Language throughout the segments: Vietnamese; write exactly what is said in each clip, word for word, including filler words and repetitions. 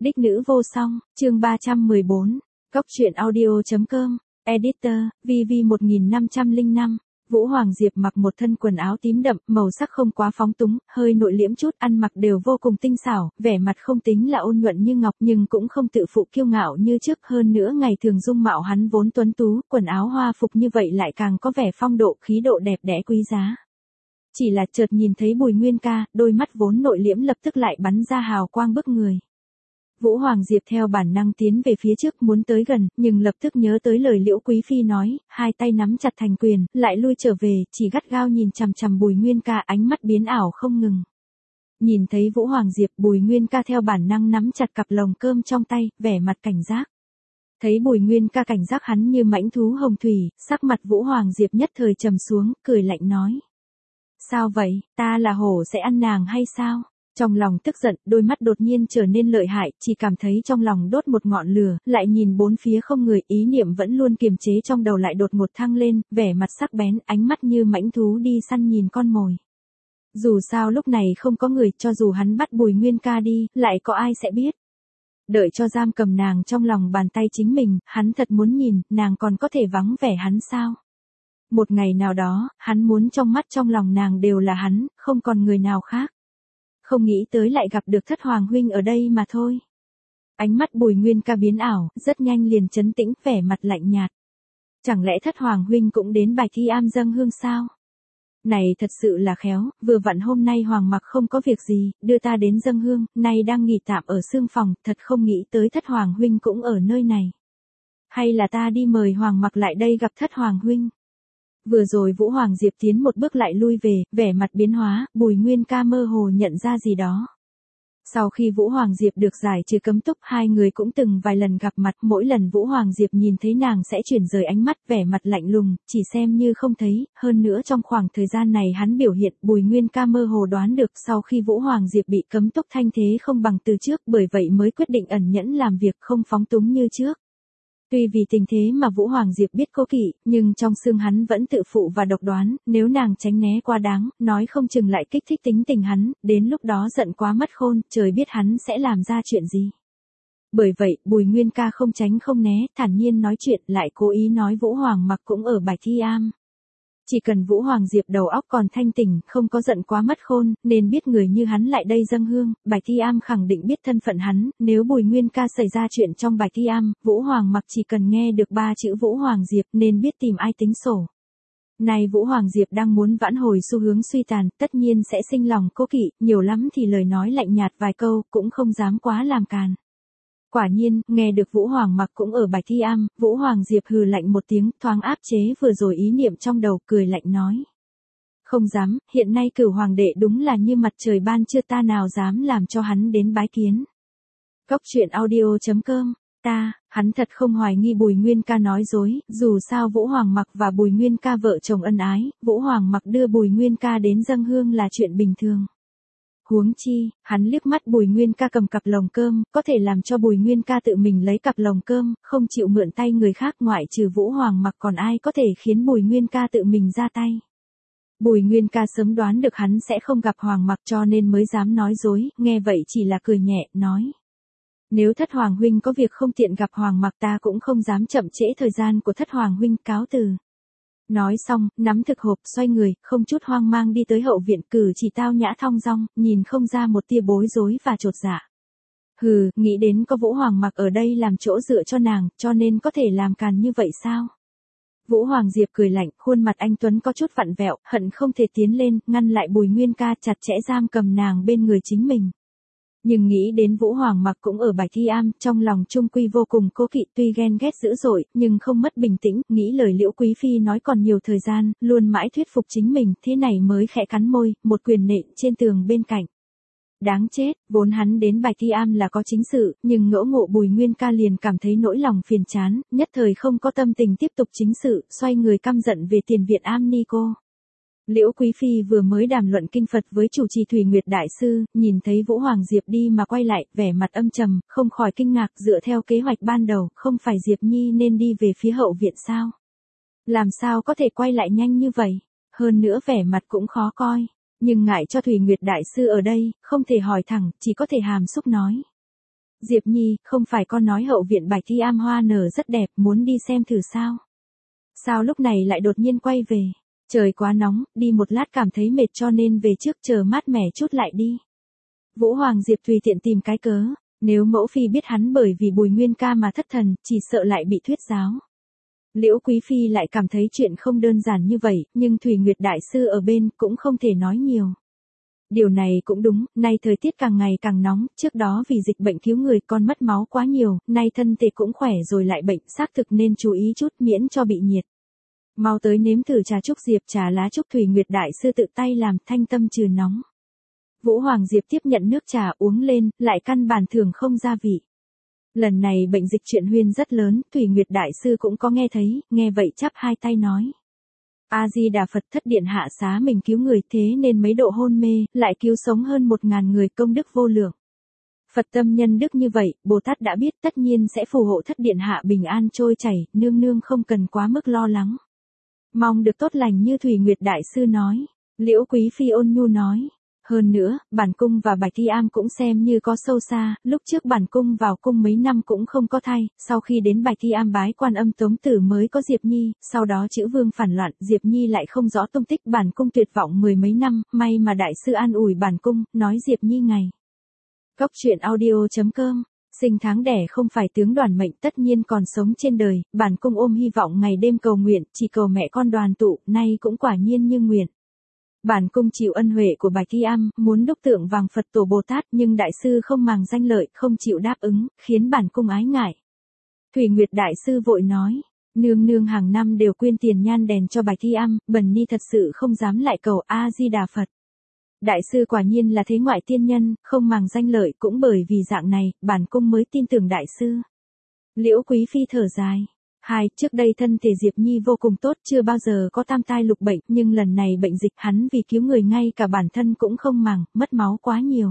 Đích nữ vô song, chương ba trăm mười bốn, Cốc truyện audio chấm com, Editor, vê vê một nghìn năm trăm lẻ năm, Vũ Hoàng Diệp mặc một thân quần áo tím đậm, màu sắc không quá phóng túng, hơi nội liễm chút, ăn mặc đều vô cùng tinh xảo, vẻ mặt không tính là ôn nhuận như ngọc nhưng cũng không tự phụ kiêu ngạo như trước, hơn nữa ngày thường dung mạo hắn vốn tuấn tú, quần áo hoa phục như vậy lại càng có vẻ phong độ, khí độ đẹp đẽ quý giá. Chỉ là chợt nhìn thấy Bùi Nguyên Ca, đôi mắt vốn nội liễm lập tức lại bắn ra hào quang bức người. Vũ Hoàng Diệp theo bản năng tiến về phía trước muốn tới gần, nhưng lập tức nhớ tới lời Liễu Quý Phi nói, hai tay nắm chặt thành quyền, lại lui trở về, chỉ gắt gao nhìn chằm chằm Bùi Nguyên Ca, ánh mắt biến ảo không ngừng. Nhìn thấy Vũ Hoàng Diệp, Bùi Nguyên Ca theo bản năng nắm chặt cặp lồng cơm trong tay, vẻ mặt cảnh giác. Thấy Bùi Nguyên Ca cảnh giác hắn như mãnh thú hồng thủy, sắc mặt Vũ Hoàng Diệp nhất thời trầm xuống, cười lạnh nói. Sao vậy, ta là hổ sẽ ăn nàng hay sao? Trong lòng tức giận, đôi mắt đột nhiên trở nên lợi hại, chỉ cảm thấy trong lòng đốt một ngọn lửa, lại nhìn bốn phía không người, ý niệm vẫn luôn kiềm chế trong đầu lại đột ngột thăng lên, vẻ mặt sắc bén, ánh mắt như mãnh thú đi săn nhìn con mồi. Dù sao lúc này không có người, cho dù hắn bắt Bùi Nguyên Ca đi, lại có ai sẽ biết. Đợi cho giam cầm nàng trong lòng bàn tay chính mình, hắn thật muốn nhìn, nàng còn có thể vắng vẻ hắn sao? Một ngày nào đó, hắn muốn trong mắt trong lòng nàng đều là hắn, không còn người nào khác. Không nghĩ tới lại gặp được Thất Hoàng huynh ở đây mà thôi. Ánh mắt Bùi Nguyên Ca biến ảo, rất nhanh liền trấn tĩnh, vẻ mặt lạnh nhạt. Chẳng lẽ Thất Hoàng huynh cũng đến Bạch Thi Am dâng hương sao? Này thật sự là khéo, vừa vặn hôm nay Hoàng mặc không có việc gì, đưa ta đến dâng hương, nay đang nghỉ tạm ở xương phòng, thật không nghĩ tới Thất Hoàng huynh cũng ở nơi này. Hay là ta đi mời Hoàng mặc lại đây gặp Thất Hoàng huynh? Vừa rồi Vũ Hoàng Diệp tiến một bước lại lui về, vẻ mặt biến hóa, Bùi Nguyên Ca mơ hồ nhận ra gì đó. Sau khi Vũ Hoàng Diệp được giải trừ cấm túc, hai người cũng từng vài lần gặp mặt, mỗi lần Vũ Hoàng Diệp nhìn thấy nàng sẽ chuyển rời ánh mắt, vẻ mặt lạnh lùng, chỉ xem như không thấy, hơn nữa trong khoảng thời gian này hắn biểu hiện, Bùi Nguyên Ca mơ hồ đoán được sau khi Vũ Hoàng Diệp bị cấm túc thanh thế không bằng từ trước, bởi vậy mới quyết định ẩn nhẫn làm việc không phóng túng như trước. Tuy vì tình thế mà Vũ Hoàng Diệp biết cố kỵ, nhưng trong xương hắn vẫn tự phụ và độc đoán, nếu nàng tránh né quá đáng, nói không chừng lại kích thích tính tình hắn, đến lúc đó giận quá mất khôn, trời biết hắn sẽ làm ra chuyện gì. Bởi vậy, Bùi Nguyên Ca không tránh không né, thản nhiên nói chuyện, lại cố ý nói Vũ Hoàng mặc cũng ở Bạch Thi Am. Chỉ cần Vũ Hoàng Diệp đầu óc còn thanh tỉnh, không có giận quá mất khôn, nên biết người như hắn lại đây dâng hương, Bạch Thi Am khẳng định biết thân phận hắn, nếu Bùi Nguyên Ca xảy ra chuyện trong Bạch Thi Am, Vũ Hoàng mặc chỉ cần nghe được ba chữ Vũ Hoàng Diệp nên biết tìm ai tính sổ. Này Vũ Hoàng Diệp đang muốn vãn hồi xu hướng suy tàn, tất nhiên sẽ sinh lòng cố kỵ, nhiều lắm thì lời nói lạnh nhạt vài câu, cũng không dám quá làm càn. Quả nhiên, nghe được Vũ Hoàng mặc cũng ở Bạch Thi Am, Vũ Hoàng Diệp hừ lạnh một tiếng, thoáng áp chế vừa rồi ý niệm trong đầu, cười lạnh nói. Không dám, hiện nay Cửu Hoàng đệ đúng là như mặt trời ban trưa, ta nào dám làm cho hắn đến bái kiến. Cốc truyện audio chấm com, ta, hắn thật không hoài nghi Bùi Nguyên Ca nói dối, dù sao Vũ Hoàng mặc và Bùi Nguyên Ca vợ chồng ân ái, Vũ Hoàng mặc đưa Bùi Nguyên Ca đến dâng hương là chuyện bình thường. Huống chi, hắn liếc mắt Bùi Nguyên Ca cầm cặp lồng cơm, có thể làm cho Bùi Nguyên Ca tự mình lấy cặp lồng cơm, không chịu mượn tay người khác, ngoại trừ Vũ Hoàng mặc còn ai có thể khiến Bùi Nguyên Ca tự mình ra tay. Bùi Nguyên Ca sớm đoán được hắn sẽ không gặp Hoàng mặc cho nên mới dám nói dối, nghe vậy chỉ là cười nhẹ, nói. Nếu Thất Hoàng huynh có việc không tiện gặp Hoàng mặc, ta cũng không dám chậm trễ thời gian của Thất Hoàng huynh, cáo từ. Nói xong, nắm thực hộp, xoay người, không chút hoang mang đi tới hậu viện, cử chỉ tao nhã thong dong, nhìn không ra một tia bối rối và chột dạ. Hừ, nghĩ đến có Vũ Hoàng mặc ở đây làm chỗ dựa cho nàng, cho nên có thể làm càn như vậy sao? Vũ Hoàng Diệp cười lạnh, khuôn mặt anh tuấn có chút vặn vẹo, hận không thể tiến lên, ngăn lại Bùi Nguyên Ca, chặt chẽ giam cầm nàng bên người chính mình. Nhưng nghĩ đến Vũ Hoàng mặc cũng ở Bạch Thi Am, trong lòng trung quy vô cùng cố kỵ, tuy ghen ghét dữ dội, nhưng không mất bình tĩnh, nghĩ lời Liễu Quý Phi nói còn nhiều thời gian, luôn mãi thuyết phục chính mình, thế này mới khẽ cắn môi, một quyền nện trên tường bên cạnh. Đáng chết, vốn hắn đến Bạch Thi Am là có chính sự, nhưng ngỡ ngộ Bùi Nguyên Ca liền cảm thấy nỗi lòng phiền chán, nhất thời không có tâm tình tiếp tục chính sự, xoay người căm giận về tiền viện Am Ni cô. Liễu Quý Phi vừa mới đàm luận kinh Phật với chủ trì Thủy Nguyệt Đại Sư, nhìn thấy Vũ Hoàng Diệp đi mà quay lại, vẻ mặt âm trầm, không khỏi kinh ngạc, dựa theo kế hoạch ban đầu, không phải Diệp Nhi nên đi về phía hậu viện sao? Làm sao có thể quay lại nhanh như vậy? Hơn nữa vẻ mặt cũng khó coi, nhưng ngại cho Thủy Nguyệt Đại Sư ở đây, không thể hỏi thẳng, chỉ có thể hàm xúc nói. Diệp Nhi, không phải con nói hậu viện Bạch Thi Am hoa nở rất đẹp, muốn đi xem thử sao? Sao lúc này lại đột nhiên quay về? Trời quá nóng, đi một lát cảm thấy mệt cho nên về trước chờ mát mẻ chút lại đi. Vũ Hoàng Diệp tùy tiện tìm cái cớ, nếu mẫu phi biết hắn bởi vì Bùi Nguyên ca mà thất thần, chỉ sợ lại bị thuyết giáo. Liễu Quý Phi lại cảm thấy chuyện không đơn giản như vậy, nhưng Thủy Nguyệt Đại Sư ở bên cũng không thể nói nhiều. Điều này cũng đúng, nay thời tiết càng ngày càng nóng, trước đó vì dịch bệnh cứu người con mất máu quá nhiều, nay thân thể cũng khỏe rồi lại bệnh, xác thực nên chú ý chút miễn cho bị nhiệt. Mau tới nếm thử trà trúc diệp, trà lá trúc Thủy Nguyệt Đại Sư tự tay làm, thanh tâm trừ nóng. Vũ Hoàng Diệp tiếp nhận nước trà uống lên, lại căn bản thường không gia vị. Lần này bệnh dịch chuyện huyên rất lớn, Thủy Nguyệt Đại Sư cũng có nghe thấy, nghe vậy chắp hai tay nói. A-di-đà Phật, thất điện hạ xá mình cứu người thế nên mấy độ hôn mê, lại cứu sống hơn một ngàn người, công đức vô lượng. Phật tâm nhân đức như vậy, Bồ Tát đã biết tất nhiên sẽ phù hộ thất điện hạ bình an trôi chảy, nương nương không cần quá mức lo lắng. Mong được tốt lành như Thủy Nguyệt Đại Sư nói. Liễu Quý Phi ôn nhu nói. Hơn nữa, bản cung và Bạch Thi Am cũng xem như có sâu xa, lúc trước bản cung vào cung mấy năm cũng không có thai, sau khi đến Bạch Thi Am bái Quan Âm Tống Tử mới có Diệp Nhi, sau đó Chữ Vương phản loạn, Diệp Nhi lại không rõ tung tích, bản cung tuyệt vọng mười mấy năm, may mà đại sư an ủi bản cung, nói Diệp Nhi ngày. Cốc truyện audio chấm com. Sinh tháng đẻ không phải tướng đoàn mệnh, tất nhiên còn sống trên đời, bản cung ôm hy vọng ngày đêm cầu nguyện, chỉ cầu mẹ con đoàn tụ, nay cũng quả nhiên như nguyện. Bản cung chịu ân huệ của Bạch Thi Am, muốn đúc tượng vàng Phật Tổ Bồ Tát, nhưng đại sư không màng danh lợi, không chịu đáp ứng, khiến bản cung ái ngại. Thủy Nguyệt Đại Sư vội nói, nương nương hàng năm đều quyên tiền nhan đèn cho Bạch Thi Am, bần ni thật sự không dám lại cầu A-di-đà Phật. Đại sư quả nhiên là thế ngoại tiên nhân, không màng danh lợi, cũng bởi vì dạng này, bản cung mới tin tưởng đại sư. Liễu Quý Phi thở dài. Hai, trước đây thân thể Diệp Nhi vô cùng tốt, chưa bao giờ có tam tai lục bệnh, nhưng lần này bệnh dịch hắn vì cứu người ngay cả bản thân cũng không màng, mất máu quá nhiều.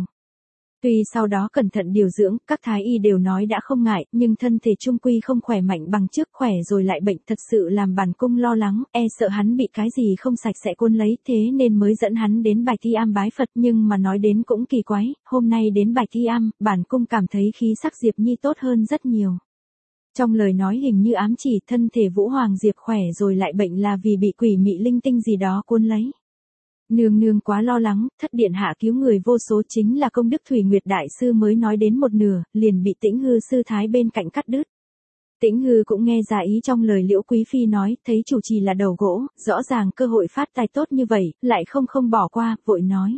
Tuy sau đó cẩn thận điều dưỡng, các thái y đều nói đã không ngại, nhưng thân thể trung quy không khỏe mạnh bằng trước, khỏe rồi lại bệnh, thật sự làm bản cung lo lắng, e sợ hắn bị cái gì không sạch sẽ cuốn lấy, thế nên mới dẫn hắn đến Bạch Thi Am bái Phật, nhưng mà nói đến cũng kỳ quái, hôm nay đến Bạch Thi Am, bản cung cảm thấy khí sắc Diệp Nhi tốt hơn rất nhiều. Trong lời nói hình như ám chỉ thân thể Vũ Hoàng Diệp khỏe rồi lại bệnh là vì bị quỷ mị linh tinh gì đó cuốn lấy. Nương nương quá lo lắng, thất điện hạ cứu người vô số chính là công đức. Thủy Nguyệt Đại Sư mới nói đến một nửa, liền bị Tĩnh Hư sư thái bên cạnh cắt đứt. Tĩnh Hư cũng nghe ra ý trong lời Liễu Quý Phi nói, thấy chủ trì là đầu gỗ, rõ ràng cơ hội phát tài tốt như vậy, lại không không bỏ qua, vội nói.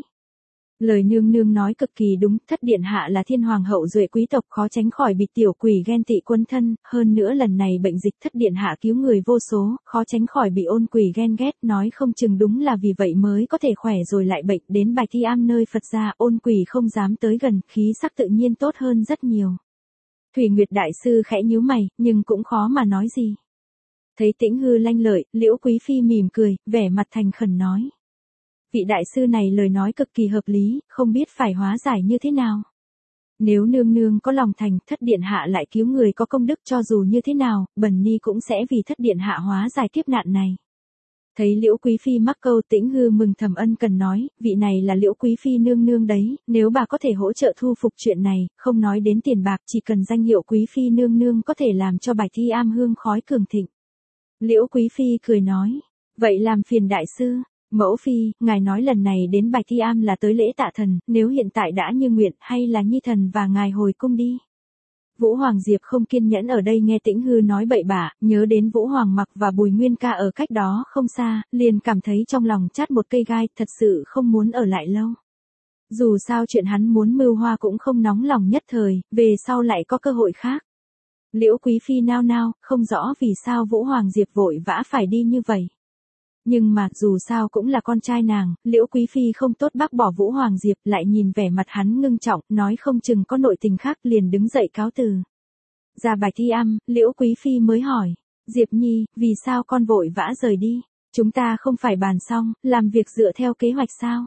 Lời nương nương nói cực kỳ đúng, thất điện hạ là thiên hoàng hậu duệ quý tộc, khó tránh khỏi bị tiểu quỷ ghen tị quấn thân, hơn nữa lần này bệnh dịch thất điện hạ cứu người vô số, khó tránh khỏi bị ôn quỷ ghen ghét, nói không chừng đúng là vì vậy mới có thể khỏe rồi lại bệnh, đến Bạch Thi Am nơi Phật gia, ôn quỷ không dám tới gần, khí sắc tự nhiên tốt hơn rất nhiều. Thủy Nguyệt Đại Sư khẽ nhíu mày, nhưng cũng khó mà nói gì. Thấy Tĩnh Hư lanh lợi, Liễu Quý Phi mỉm cười, vẻ mặt thành khẩn nói. Vị đại sư này lời nói cực kỳ hợp lý, không biết phải hóa giải như thế nào. Nếu nương nương có lòng thành, thất điện hạ lại cứu người có công đức, cho dù như thế nào, bần ni cũng sẽ vì thất điện hạ hóa giải kiếp nạn này. Thấy Liễu Quý Phi mắc câu, Tĩnh Hư mừng thầm ân cần nói, vị này là Liễu Quý Phi nương nương đấy, nếu bà có thể hỗ trợ thu phục chuyện này, không nói đến tiền bạc, chỉ cần danh hiệu Quý Phi nương nương có thể làm cho Bạch Thi Am hương khói cường thịnh. Liễu Quý Phi cười nói, vậy làm phiền đại sư. Mẫu phi, ngài nói lần này đến Bạch Thi Am là tới lễ tạ thần, nếu hiện tại đã như nguyện hay là nhi thần và ngài hồi cung đi. Vũ Hoàng Diệp không kiên nhẫn ở đây nghe Tĩnh Hư nói bậy bạ, nhớ đến Vũ Hoàng Mặc và Bùi Nguyên ca ở cách đó không xa, liền cảm thấy trong lòng chát một cây gai, thật sự không muốn ở lại lâu. Dù sao chuyện hắn muốn mưu hoa cũng không nóng lòng nhất thời, về sau lại có cơ hội khác. Liễu Quý Phi nao nao, không rõ vì sao Vũ Hoàng Diệp vội vã phải đi như vậy. Nhưng mà, dù sao cũng là con trai nàng, Liễu Quý Phi không tốt bác bỏ Vũ Hoàng Diệp, lại nhìn vẻ mặt hắn ngưng trọng, nói không chừng có nội tình khác, liền đứng dậy cáo từ. Ra Bạch Thi Am, Liễu Quý Phi mới hỏi, Diệp Nhi, vì sao con vội vã rời đi? Chúng ta không phải bàn xong, làm việc dựa theo kế hoạch sao?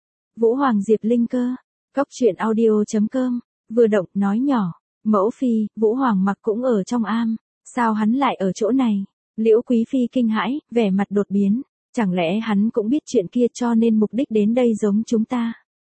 Vũ Hoàng Diệp linh cơ, cốc truyện audio chấm com, vừa động, nói nhỏ, mẫu phi, Vũ Hoàng Mặc cũng ở trong am, sao hắn lại ở chỗ này? Liễu Quý Phi kinh hãi, vẻ mặt đột biến, chẳng lẽ hắn cũng biết chuyện kia cho nên mục đích đến đây giống chúng ta.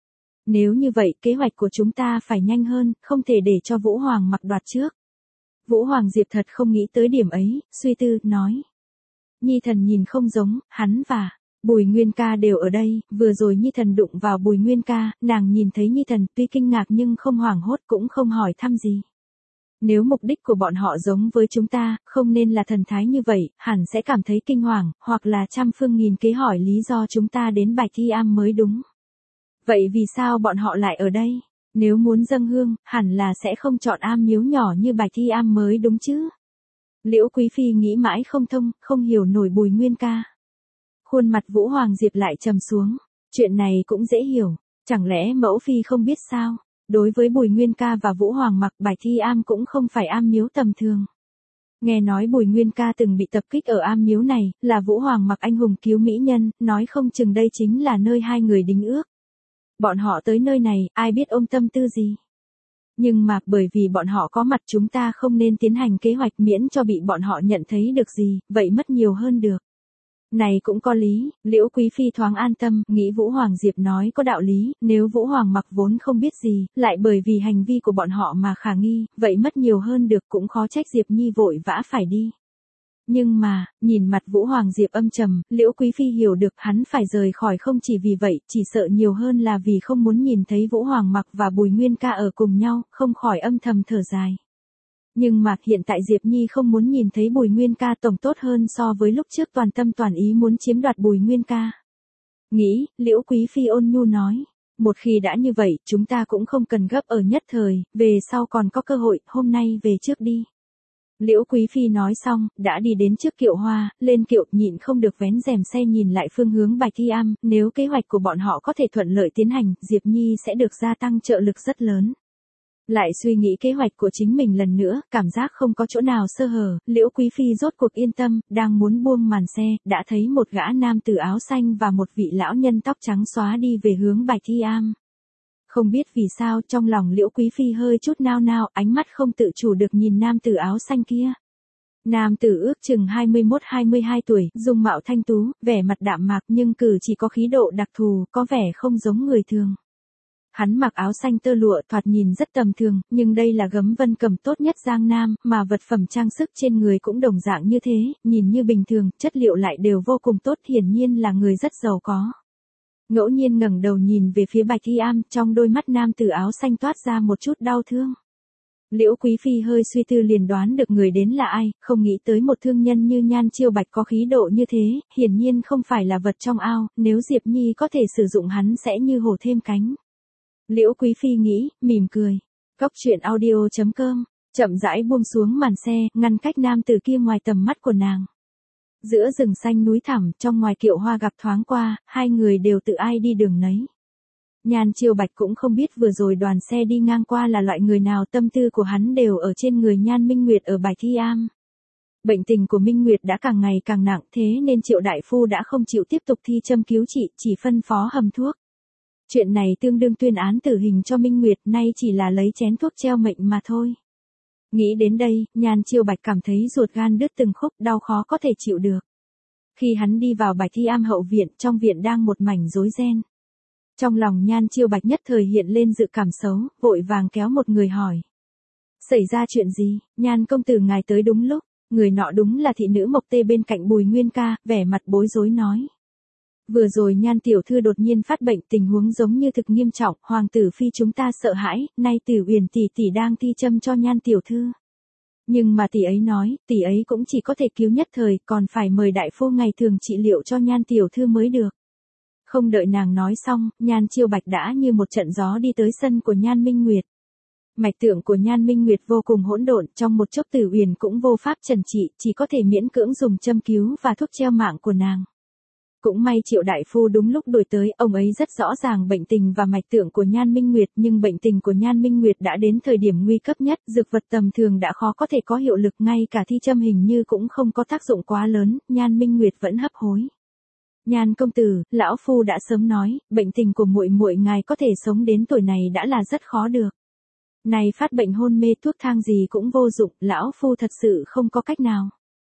Nếu như vậy, kế hoạch của chúng ta phải nhanh hơn, không thể để cho Vũ Hoàng mặc đoạt trước. Vũ Hoàng Diệp thật không nghĩ tới điểm ấy, suy tư, nói. Nhi thần nhìn không giống, hắn và Bùi Nguyên ca đều ở đây, vừa rồi Nhi thần đụng vào Bùi Nguyên ca, nàng nhìn thấy Nhi thần tuy kinh ngạc nhưng không hoảng hốt cũng không hỏi thăm gì. Nếu mục đích của bọn họ giống với chúng ta, không nên là thần thái như vậy, hẳn sẽ cảm thấy kinh hoàng, hoặc là trăm phương nghìn kế hỏi lý do chúng ta đến Bạch Thi Am mới đúng. Vậy vì sao bọn họ lại ở đây? Nếu muốn dâng hương, hẳn là sẽ không chọn am miếu nhỏ như Bạch Thi Am mới đúng chứ? Liễu Quý Phi nghĩ mãi không thông, không hiểu nổi Bùi Nguyên ca. Khuôn mặt Vũ Hoàng Diệp lại trầm xuống. Chuyện này cũng dễ hiểu, chẳng lẽ mẫu phi không biết sao? Đối với Bùi Nguyên ca và Vũ Hoàng mặc, Bạch Thi Am cũng không phải am miếu tầm thường. Nghe nói Bùi Nguyên ca từng bị tập kích ở am miếu này, là Vũ Hoàng mặc anh hùng cứu mỹ nhân, nói không chừng đây chính là nơi hai người đính ước. Bọn họ tới nơi này, ai biết ôm tâm tư gì? Nhưng mà, bởi vì bọn họ có mặt chúng ta không nên tiến hành kế hoạch miễn cho bị bọn họ nhận thấy được gì, vậy mất nhiều hơn được. Này cũng có lý, Liễu Quý Phi thoáng an tâm, nghĩ Vũ Hoàng Diệp nói có đạo lý, nếu Vũ Hoàng mặc vốn không biết gì, lại bởi vì hành vi của bọn họ mà khả nghi, vậy mất nhiều hơn được cũng khó trách Diệp Nhi vội vã phải đi. Nhưng mà, nhìn mặt Vũ Hoàng Diệp âm trầm, Liễu Quý Phi hiểu được hắn phải rời khỏi không chỉ vì vậy, chỉ sợ nhiều hơn là vì không muốn nhìn thấy Vũ Hoàng mặc và Bùi Nguyên ca ở cùng nhau, không khỏi âm thầm thở dài. Nhưng mà hiện tại Diệp Nhi không muốn nhìn thấy Bùi Nguyên ca tổng tốt hơn so với lúc trước toàn tâm toàn ý muốn chiếm đoạt Bùi Nguyên ca. Nghĩ, Liễu Quý Phi ôn nhu nói, một khi đã như vậy, chúng ta cũng không cần gấp ở nhất thời, về sau còn có cơ hội, hôm nay về trước đi. Liễu Quý Phi nói xong, đã đi đến trước kiệu hoa, lên kiệu nhịn không được vén rèm xe nhìn lại phương hướng Bạch Thi Am, nếu kế hoạch của bọn họ có thể thuận lợi tiến hành, Diệp Nhi sẽ được gia tăng trợ lực rất lớn. Lại suy nghĩ kế hoạch của chính mình lần nữa, cảm giác không có chỗ nào sơ hở, Liễu Quý Phi rốt cuộc yên tâm, đang muốn buông màn xe, đã thấy một gã nam tử áo xanh và một vị lão nhân tóc trắng xóa đi về hướng Bạch Thi Am. Không biết vì sao trong lòng Liễu Quý Phi hơi chút nao nao, ánh mắt không tự chủ được nhìn nam tử áo xanh kia. Nam tử ước chừng hai mươi mốt hai mươi hai tuổi, dung mạo thanh tú, vẻ mặt đạm mạc nhưng cử chỉ có khí độ đặc thù, có vẻ không giống người thường. Hắn mặc áo xanh tơ lụa thoạt nhìn rất tầm thường, nhưng đây là gấm vân cầm tốt nhất Giang Nam, mà vật phẩm trang sức trên người cũng đồng dạng như thế, nhìn như bình thường, chất liệu lại đều vô cùng tốt, hiển nhiên là người rất giàu có. Ngẫu nhiên ngẩng đầu nhìn về phía Bạch Thi Am, trong đôi mắt nam tử áo xanh toát ra một chút đau thương. Liễu Quý Phi hơi suy tư liền đoán được người đến là ai, không nghĩ tới một thương nhân như Nhan Chiêu Bạch có khí độ như thế, hiển nhiên không phải là vật trong ao, nếu Diệp Nhi có thể sử dụng hắn sẽ như hổ thêm cánh. Liễu Quý Phi nghĩ, mỉm cười. Góc truyện audio chấm com, chậm rãi buông xuống màn xe, ngăn cách nam tử kia ngoài tầm mắt của nàng. Giữa rừng xanh núi thẳm, trong ngoài kiệu hoa gặp thoáng qua, hai người đều tự ai đi đường nấy. Nhan Chiêu Bạch cũng không biết vừa rồi đoàn xe đi ngang qua là loại người nào, tâm tư của hắn đều ở trên người Nhan Minh Nguyệt ở Bạch Thi Am. Bệnh tình của Minh Nguyệt đã càng ngày càng nặng, thế nên Triệu đại phu đã không chịu tiếp tục thi châm cứu trị, chỉ phân phó hầm thuốc. Chuyện này tương đương tuyên án tử hình cho Minh Nguyệt, nay chỉ là lấy chén thuốc treo mệnh mà thôi. Nghĩ đến đây, Nhan Chiêu Bạch cảm thấy ruột gan đứt từng khúc, đau khó có thể chịu được. Khi hắn đi vào Bạch Thi Am hậu viện, trong viện đang một mảnh rối ren. Trong lòng Nhan Chiêu Bạch nhất thời hiện lên dự cảm xấu, vội vàng kéo một người hỏi. Xảy ra chuyện gì? Nhan công tử ngài tới đúng lúc, người nọ đúng là thị nữ Mộc Tê bên cạnh Bùi Nguyên ca, vẻ mặt bối rối nói. Vừa rồi Nhan tiểu thư đột nhiên phát bệnh, tình huống giống như thực nghiêm trọng, hoàng tử phi chúng ta sợ hãi, nay Tiểu Uyển tỷ tỷ đang thi châm cho Nhan tiểu thư. Nhưng mà tỷ ấy nói, tỷ ấy cũng chỉ có thể cứu nhất thời, còn phải mời đại phu ngày thường trị liệu cho Nhan tiểu thư mới được. Không đợi nàng nói xong, Nhan Chiêu Bạch đã như một trận gió đi tới sân của Nhan Minh Nguyệt. Mạch tượng của Nhan Minh Nguyệt vô cùng hỗn độn, trong một chốc Tử Uyển cũng vô pháp trần trị, chỉ có thể miễn cưỡng dùng châm cứu và thuốc treo mạng của nàng. Cũng may Triệu đại phu đúng lúc đuổi tới, ông ấy rất rõ ràng bệnh tình và mạch tượng của Nhan Minh Nguyệt, nhưng bệnh tình của Nhan Minh Nguyệt đã đến thời điểm nguy cấp nhất, dược vật tầm thường đã khó có thể có hiệu lực, ngay cả thi châm hình như cũng không có tác dụng quá lớn, Nhan Minh Nguyệt vẫn hấp hối. Nhan công tử, lão phu đã sớm nói, bệnh tình của muội muội ngài có thể sống đến tuổi này đã là rất khó được. Này phát bệnh hôn mê thuốc thang gì cũng vô dụng, lão phu thật sự không có cách nào.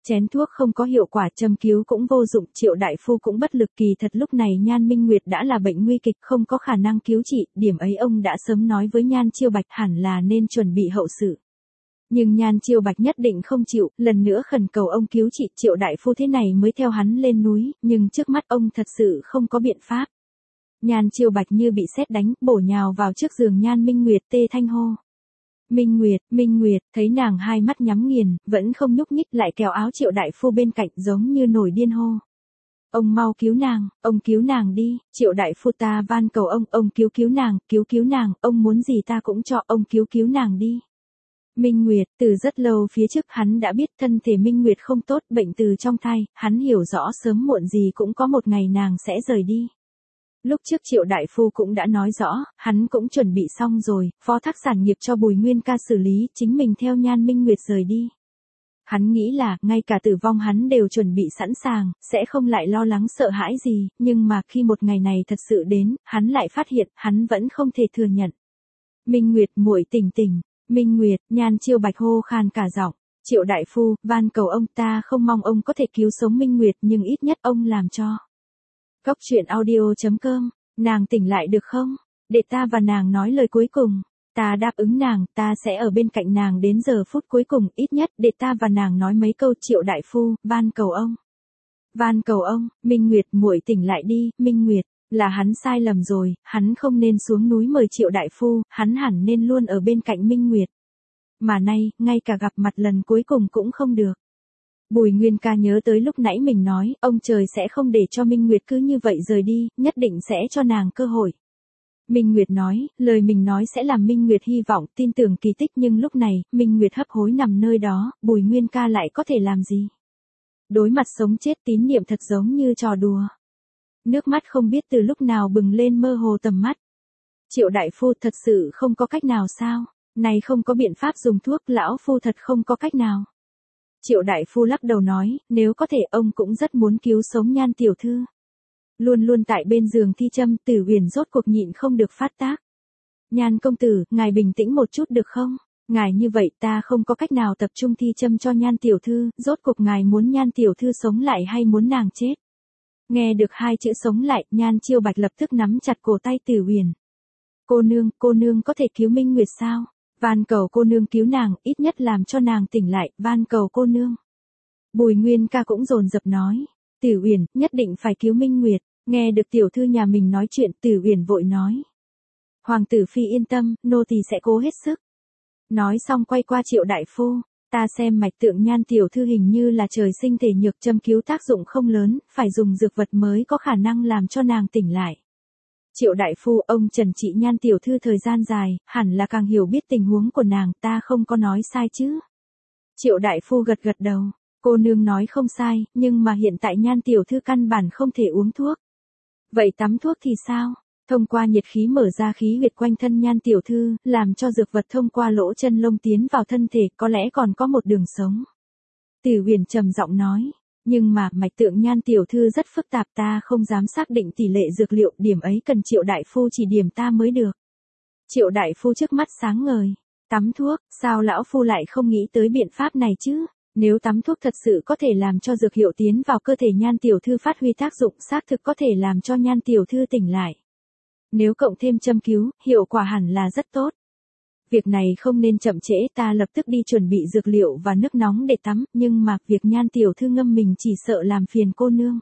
Chén thuốc không có hiệu quả, châm cứu cũng vô dụng, Triệu đại phu cũng bất lực, kỳ thật lúc này Nhan Minh Nguyệt đã là bệnh nguy kịch, không có khả năng cứu trị, điểm ấy ông đã sớm nói với Nhan Chiêu Bạch hẳn là nên chuẩn bị hậu sự. Nhưng Nhan Chiêu Bạch nhất định không chịu, lần nữa khẩn cầu ông cứu trị, Triệu đại phu thế này mới theo hắn lên núi, nhưng trước mắt ông thật sự không có biện pháp. Nhan Chiêu Bạch như bị sét đánh, bổ nhào vào trước giường Nhan Minh Nguyệt, tê thanh hô. Minh Nguyệt, Minh Nguyệt, thấy nàng hai mắt nhắm nghiền, vẫn không nhúc nhích, lại kéo áo Triệu đại phu bên cạnh giống như nổi điên hô. Ông mau cứu nàng, ông cứu nàng đi, Triệu đại phu ta van cầu ông, ông cứu cứu nàng, cứu cứu nàng, ông muốn gì ta cũng cho, ông cứu cứu nàng đi. Minh Nguyệt, từ rất lâu phía trước hắn đã biết thân thể Minh Nguyệt không tốt, bệnh từ trong thai, hắn hiểu rõ sớm muộn gì cũng có một ngày nàng sẽ rời đi. Lúc trước Triệu đại phu cũng đã nói rõ, hắn cũng chuẩn bị xong rồi, phó thác sản nghiệp cho Bùi Nguyên Ca xử lý, chính mình theo Nhan Minh Nguyệt rời đi. Hắn nghĩ là, ngay cả tử vong hắn đều chuẩn bị sẵn sàng, sẽ không lại lo lắng sợ hãi gì, nhưng mà khi một ngày này thật sự đến, hắn lại phát hiện, hắn vẫn không thể thừa nhận. Minh Nguyệt, muội tỉnh tỉnh, Minh Nguyệt, Nhan Chiêu Bạch hô khan cả giọng, Triệu đại phu, van cầu ông, ta không mong ông có thể cứu sống Minh Nguyệt, nhưng ít nhất ông làm cho. Góc truyện audio chấm com, nàng tỉnh lại được không? Để ta và nàng nói lời cuối cùng. Ta đáp ứng nàng, ta sẽ ở bên cạnh nàng đến giờ phút cuối cùng, ít nhất để ta và nàng nói mấy câu, Triệu đại phu, van cầu ông. Van cầu ông, Minh Nguyệt, muội tỉnh lại đi, Minh Nguyệt, là hắn sai lầm rồi, hắn không nên xuống núi mời Triệu đại phu, hắn hẳn nên luôn ở bên cạnh Minh Nguyệt. Mà nay, ngay cả gặp mặt lần cuối cùng cũng không được. Bùi Nguyên Ca nhớ tới lúc nãy mình nói, ông trời sẽ không để cho Minh Nguyệt cứ như vậy rời đi, nhất định sẽ cho nàng cơ hội. Minh Nguyệt nói, lời mình nói sẽ làm Minh Nguyệt hy vọng, tin tưởng kỳ tích, nhưng lúc này, Minh Nguyệt hấp hối nằm nơi đó, Bùi Nguyên Ca lại có thể làm gì? Đối mặt sống chết, tín niệm thật giống như trò đùa. Nước mắt không biết từ lúc nào bừng lên mơ hồ tầm mắt. Triệu đại phu, thật sự không có cách nào sao? Này không có biện pháp dùng thuốc, lão phu thật không có cách nào. Triệu đại phu lắc đầu nói, nếu có thể ông cũng rất muốn cứu sống Nhan tiểu thư. Luôn luôn tại bên giường thi châm, Tử Huyền rốt cuộc nhịn không được phát tác. Nhan công tử, ngài bình tĩnh một chút được không? Ngài như vậy ta không có cách nào tập trung thi châm cho Nhan tiểu thư, rốt cuộc ngài muốn Nhan tiểu thư sống lại hay muốn nàng chết? Nghe được hai chữ sống lại, Nhan Chiêu Bạch lập tức nắm chặt cổ tay Tử Huyền. Cô nương, cô nương có thể cứu Minh Nguyệt sao? Van cầu cô nương cứu nàng, ít nhất làm cho nàng tỉnh lại, van cầu cô nương. Bùi Nguyên Ca cũng dồn dập nói, Tử Uyển, nhất định phải cứu Minh Nguyệt. Nghe được tiểu thư nhà mình nói chuyện, Tử Uyển vội nói. Hoàng tử phi yên tâm, nô tỳ sẽ cố hết sức. Nói xong quay qua Triệu đại phu, ta xem mạch tượng Nhan tiểu thư hình như là trời sinh thể nhược, châm cứu tác dụng không lớn, phải dùng dược vật mới có khả năng làm cho nàng tỉnh lại. Triệu đại phu, ông trần trị Nhan tiểu thư thời gian dài, hẳn là càng hiểu biết tình huống của nàng, ta không có nói sai chứ? Triệu đại phu gật gật đầu, cô nương nói không sai, nhưng mà hiện tại Nhan tiểu thư căn bản không thể uống thuốc. Vậy tắm thuốc thì sao? Thông qua nhiệt khí mở ra khí huyệt quanh thân Nhan tiểu thư, làm cho dược vật thông qua lỗ chân lông tiến vào thân thể, có lẽ còn có một đường sống. Tử Huyền trầm giọng nói. Nhưng mà, mạch tượng Nhan tiểu thư rất phức tạp, ta không dám xác định tỷ lệ dược liệu, điểm ấy cần Triệu đại phu chỉ điểm ta mới được. Triệu đại phu trước mắt sáng ngời. Tắm thuốc, sao lão phu lại không nghĩ tới biện pháp này chứ? Nếu tắm thuốc thật sự có thể làm cho dược hiệu tiến vào cơ thể Nhan tiểu thư phát huy tác dụng, xác thực có thể làm cho Nhan tiểu thư tỉnh lại. Nếu cộng thêm châm cứu, hiệu quả hẳn là rất tốt. Việc này không nên chậm trễ, ta lập tức đi chuẩn bị dược liệu và nước nóng để tắm, nhưng mà việc Nhan tiểu thư ngâm mình chỉ sợ làm phiền cô nương.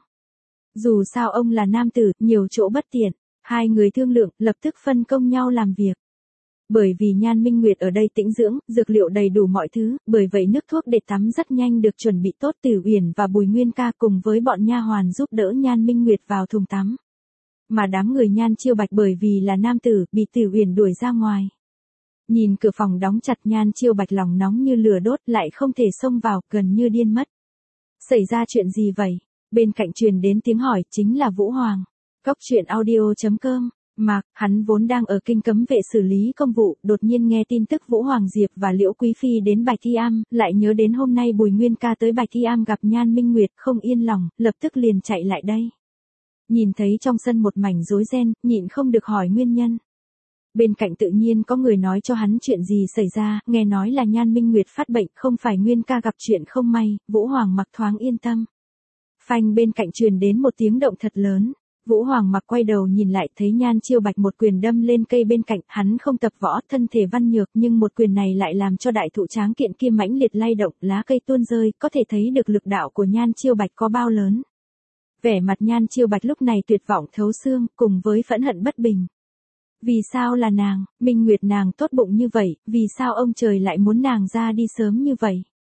Dù sao ông là nam tử, nhiều chỗ bất tiện, hai người thương lượng, lập tức phân công nhau làm việc. Bởi vì Nhan Minh Nguyệt ở đây tĩnh dưỡng, dược liệu đầy đủ mọi thứ, bởi vậy nước thuốc để tắm rất nhanh được chuẩn bị tốt. Tử Uyển và Bùi Nguyên Ca cùng với bọn nha hoàn giúp đỡ Nhan Minh Nguyệt vào thùng tắm. Mà đám người Nhan Chiêu Bạch bởi vì là nam tử, bị Tử Uyển đuổi ra ngoài. Nhìn cửa phòng đóng chặt, Nhan Chiêu Bạch lòng nóng như lửa đốt, lại không thể xông vào, gần như điên mất. Xảy ra chuyện gì vậy? Bên cạnh truyền đến tiếng hỏi, chính là Vũ Hoàng. Góc truyện audio chấm com. Mạc, hắn vốn đang ở kinh cấm vệ xử lý công vụ, đột nhiên nghe tin tức Vũ Hoàng Diệp và Liễu Quý Phi đến Bạch Thi Am, lại nhớ đến hôm nay Bùi Nguyên Ca tới Bạch Thi Am gặp Nhan Minh Nguyệt, không yên lòng, lập tức liền chạy lại đây. Nhìn thấy trong sân một mảnh rối ren, nhịn không được hỏi nguyên nhân. Bên cạnh tự nhiên có người nói cho hắn chuyện gì xảy ra, nghe nói là Nhan Minh Nguyệt phát bệnh, không phải Nguyên ca gặp chuyện không may, Vũ Hoàng Mặc thoáng yên tâm. Phanh, bên cạnh truyền đến một tiếng động thật lớn. Vũ Hoàng Mặc quay đầu nhìn lại, thấy Nhan Chiêu Bạch một quyền đâm lên cây bên cạnh, hắn không tập võ, thân thể văn nhược, nhưng một quyền này lại làm cho đại thụ tráng kiện kia mãnh liệt lay động, lá cây tuôn rơi, có thể thấy được lực đạo của Nhan Chiêu Bạch có bao lớn. Vẻ mặt Nhan Chiêu Bạch lúc này tuyệt vọng thấu xương, cùng với phẫn hận bất bình. Vì sao là nàng, Minh Nguyệt nàng tốt bụng như vậy, vì sao ông trời lại muốn nàng ra đi sớm như vậy?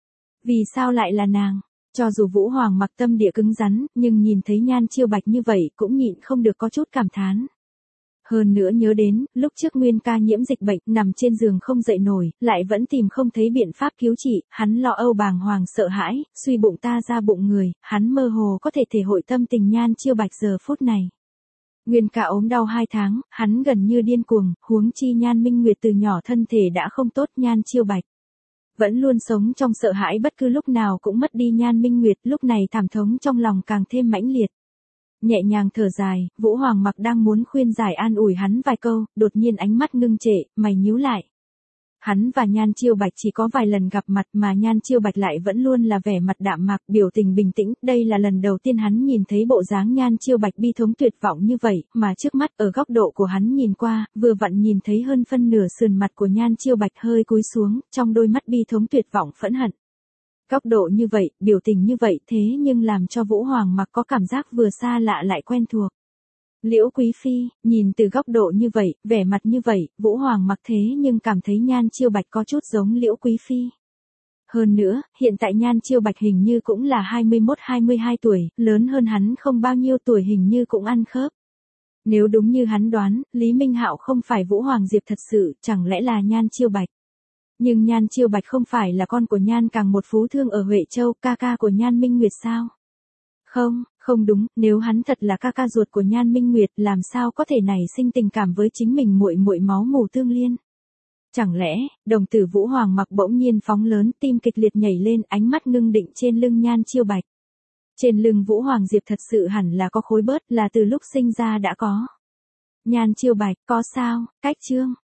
Vì sao lại là nàng? Cho dù Vũ Hoàng Mặc tâm địa cứng rắn, nhưng nhìn thấy Nhan Chiêu Bạch như vậy cũng nhịn không được có chút cảm thán. Hơn nữa nhớ đến, lúc trước Nguyên ca nhiễm dịch bệnh, nằm trên giường không dậy nổi, lại vẫn tìm không thấy biện pháp cứu trị, hắn lo âu bàng hoàng sợ hãi, suy bụng ta ra bụng người, hắn mơ hồ có thể thể hội tâm tình Nhan Chiêu Bạch giờ phút này. Nguyên ca ốm đau hai tháng, hắn gần như điên cuồng, huống chi Nhan Minh Nguyệt từ nhỏ thân thể đã không tốt, Nhan Chiêu Bạch vẫn luôn sống trong sợ hãi, bất cứ lúc nào cũng mất đi Nhan Minh Nguyệt, lúc này thảm thống trong lòng càng thêm mãnh liệt. Nhẹ nhàng thở dài, Vũ Hoàng Mặc đang muốn khuyên giải an ủi hắn vài câu, đột nhiên ánh mắt ngưng trệ, mày nhíu lại. Hắn và Nhan Chiêu Bạch chỉ có vài lần gặp mặt mà Nhan Chiêu Bạch lại vẫn luôn là vẻ mặt đạm mạc, biểu tình bình tĩnh, đây là lần đầu tiên hắn nhìn thấy bộ dáng Nhan Chiêu Bạch bi thống tuyệt vọng như vậy, mà trước mắt ở góc độ của hắn nhìn qua, vừa vặn nhìn thấy hơn phân nửa sườn mặt của Nhan Chiêu Bạch hơi cúi xuống, trong đôi mắt bi thống tuyệt vọng phẫn hận. Góc độ như vậy, biểu tình như vậy thế nhưng làm cho Vũ Hoàng Mặc có cảm giác vừa xa lạ lại quen thuộc. Liễu Quý Phi, nhìn từ góc độ như vậy, vẻ mặt như vậy, Vũ Hoàng Mặc thế nhưng cảm thấy Nhan Chiêu Bạch có chút giống Liễu Quý Phi. Hơn nữa, hiện tại Nhan Chiêu Bạch hình như cũng là hai mươi mốt hai mươi hai tuổi, lớn hơn hắn không bao nhiêu tuổi, hình như cũng ăn khớp. Nếu đúng như hắn đoán, Lý Minh Hạo không phải Vũ Hoàng Diệp thật sự, chẳng lẽ là Nhan Chiêu Bạch. Nhưng Nhan Chiêu Bạch không phải là con của Nhan Càng một phú thương ở Huệ Châu, ca ca của Nhan Minh Nguyệt sao? Không, không đúng, nếu hắn thật là ca ca ruột của Nhan Minh Nguyệt, làm sao có thể nảy sinh tình cảm với chính mình muội muội máu mủ tương liên? Chẳng lẽ, đồng tử Vũ Hoàng Mặc bỗng nhiên phóng lớn, tim kịch liệt nhảy lên, ánh mắt ngưng định trên lưng Nhan Chiêu Bạch. Trên lưng Vũ Hoàng Diệp thật sự hẳn là có khối bớt, là từ lúc sinh ra đã có. Nhan Chiêu Bạch, có sao, cách chương.